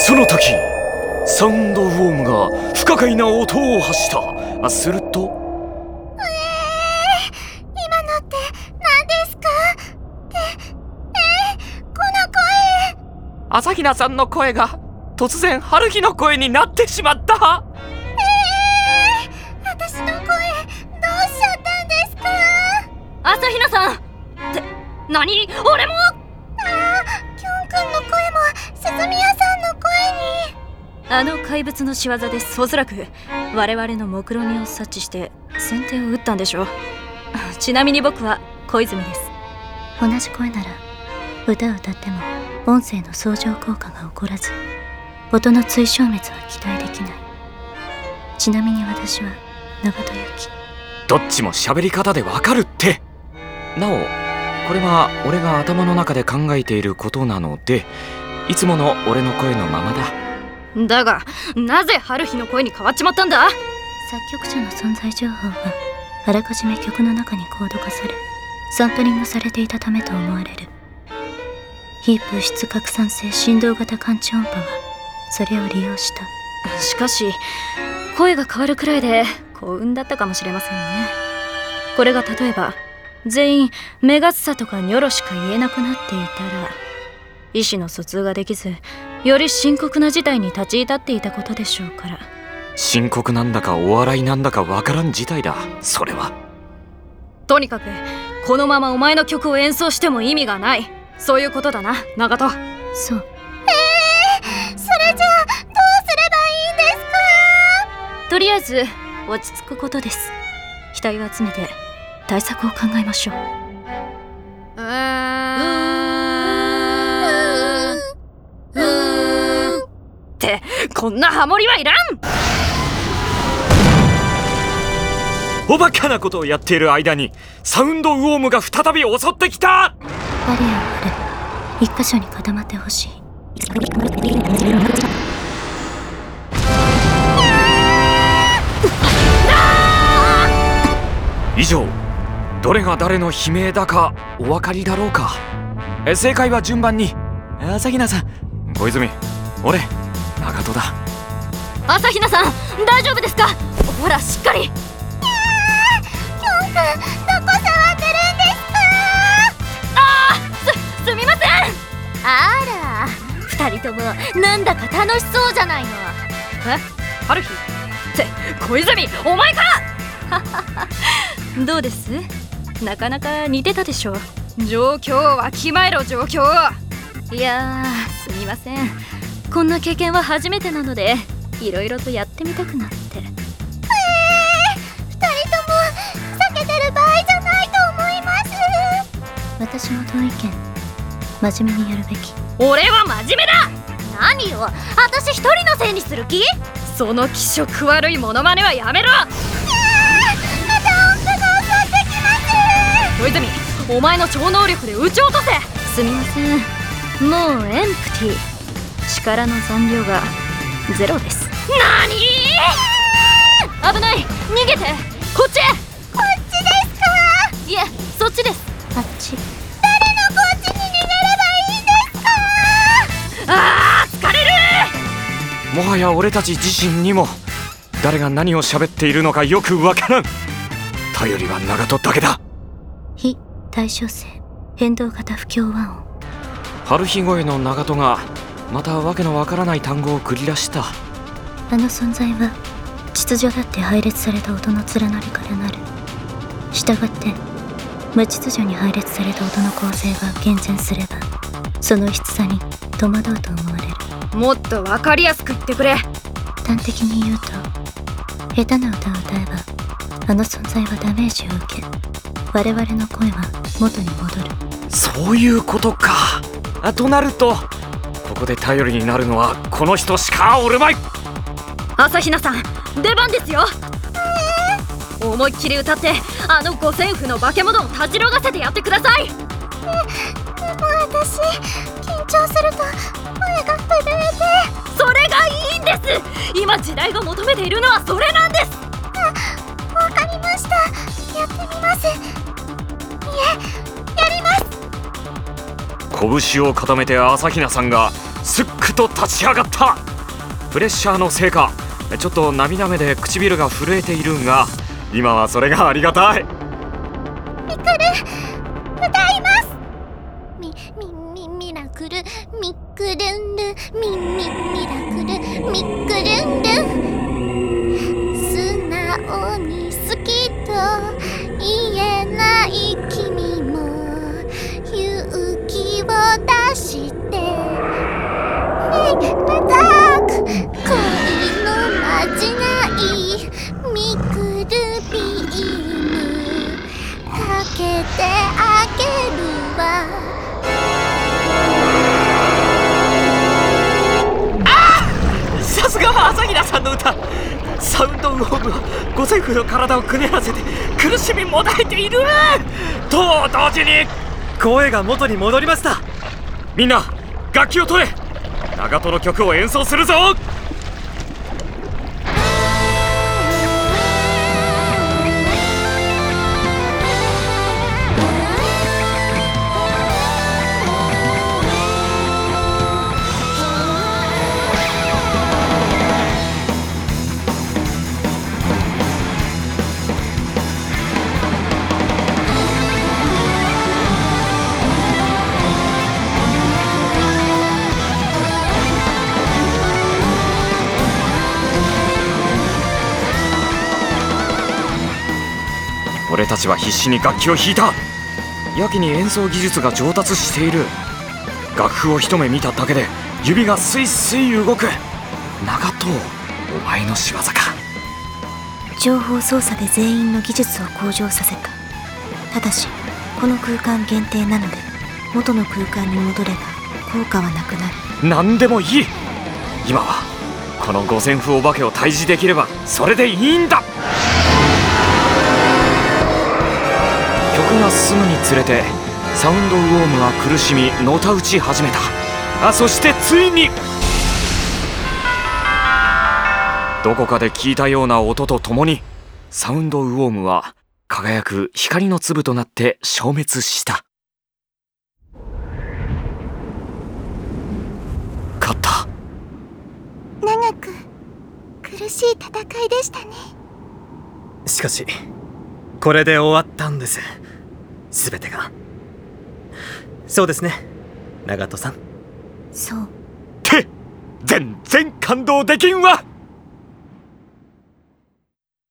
その時サウンドウォームが不可解な音を発した。すると今のって何ですか？この声。 朝比奈さんの声が突然春日の声になってしまった。 私の声どうしちゃったんですか？ 朝比奈さんって何？俺も。 キョン君の声も鈴宮さんの声に。 あの怪物の仕業です。おそらく我々の目論見を察知して先手を打ったんでしょう。ちなみに僕は小泉です。 同じ声なら歌を歌っても音声の相乗効果が起こらず音の追消滅は期待できない。ちなみに私は長戸由紀。 どっちも喋り方でわかるって。なおこれは俺が頭の中で考えていることなのでいつもの俺の声のままだ。 だがなぜ春日の声に変わっちまったんだ？ 作曲者の存在情報があらかじめ曲の中にコード化されサンプリングされていたためと思われる。非物質拡散性振動型感知音波はそれを利用した。 しかし声が変わるくらいで幸運だったかもしれませんね。これが例えば全員メガスサとかニョロしか言えなくなっていたら意思の疎通ができずより深刻な事態に立ち至っていたことでしょうから。 深刻なんだかお笑いなんだかわからん事態だそれは。 とにかくこのままお前の曲を演奏しても意味がない、そういうことだな長戸。 そう。 それじゃあどうすればいいんですか？ とりあえず落ち着くことです。額を集めて対策を考えましょう。ってこんなハモリはいらん。 おバカなことをやっている間にサウンドウォームが再び襲ってきた。 バリアを張る。一箇所に固まってほしい。 以上どれが誰の悲鳴だかお分かりだろうか。正解は順番に朝比奈さん、小泉、俺、長戸だ。 朝比奈さん大丈夫ですか？ほらしっかり。 キョン君どこ触ってるんですか？ すみません。 あら、二人ともなんだか楽しそうじゃないの。 春日って小泉お前か。どうです？なかなか似てたでしょ。状況をわきまえろ状況を。いやーすみません、こんな経験は初めてなのでいろいろとやってみたくなって。 二人とも避けてる場合じゃないと思います。 私も同意見。真面目にやるべき。 俺は真面目だ。 何よ、私一人のせいにする気？ その気色悪いモノマネはやめろ。 また音符が襲ってきます。 小泉お前の超能力で撃ち落とせ。すみません、もうエンプティ、力の残量がゼロです。 何？ 危ない、逃げて。こっちへ。 こっちですか？ いえそっちです。 あっち。 誰のこっちに逃げればいいんですか？ あー疲れる。 もはや俺たち自身にも誰が何を喋っているのかよくわからん。頼りは長門だけだ。 非対称性変動型不協和音。 春日声の長門がまたわけのわからない単語を繰り出した。 あの存在は秩序だって配列された音の連なりからなる。したがって無秩序に配列された音の構成が厳然すればその異質さに戸惑うと思われる。 もっとわかりやすく言ってくれ。 端的に言うと下手な歌を歌えばあの存在はダメージを受け我々の声は元に戻る。 そういうことか。となるとここで頼りになるのはこの人しかおるまい。 朝比奈さん出番ですよ。思いっきり歌ってあの五線譜の化け物をたじろがせてやってください。 でも私緊張すると声が震えて。 それがいいんです。今時代が求めているのはそれなんです。 わかりました。やってみます。いえ、やります。 拳を固めて朝比奈さんがすっくと立ち上がった。プレッシャーのせいかちょっと涙目で唇が震えているが、今はそれがありがたい。 ミクル歌います。ミラクルミクルンルミラクルミクルンル素直に好きと言えない君も勇気を出してラダーク恋のまじないミクルビームかけてあげるわ。 さすがは朝比奈さんの歌。サウンドウォームは五線譜の体をくねらせて苦しみもだえていると同時に声が元に戻りました。みんな楽器を取れ。長門の曲を演奏するぞ。俺たちは必死に楽器を弾いた。やけに演奏技術が上達している。楽譜を一目見ただけで指がスイスイ動く。長門、お前の仕業か。 情報操作で全員の技術を向上させた。ただしこの空間限定なので元の空間に戻れば効果はなくなる。 何でもいい。今はこの五線譜お化けを退治できればそれでいいんだ。曲が進むにつれてサウンドウォームは苦しみのたうち始めた。そしてついにどこかで聞いたような音とともにサウンドウォームは輝く光の粒となって消滅した。勝った。 長く苦しい戦いでしたね。 しかしこれで終わったんです、全てが。そうですね、長門さん。 そう。 って全然感動できんわ。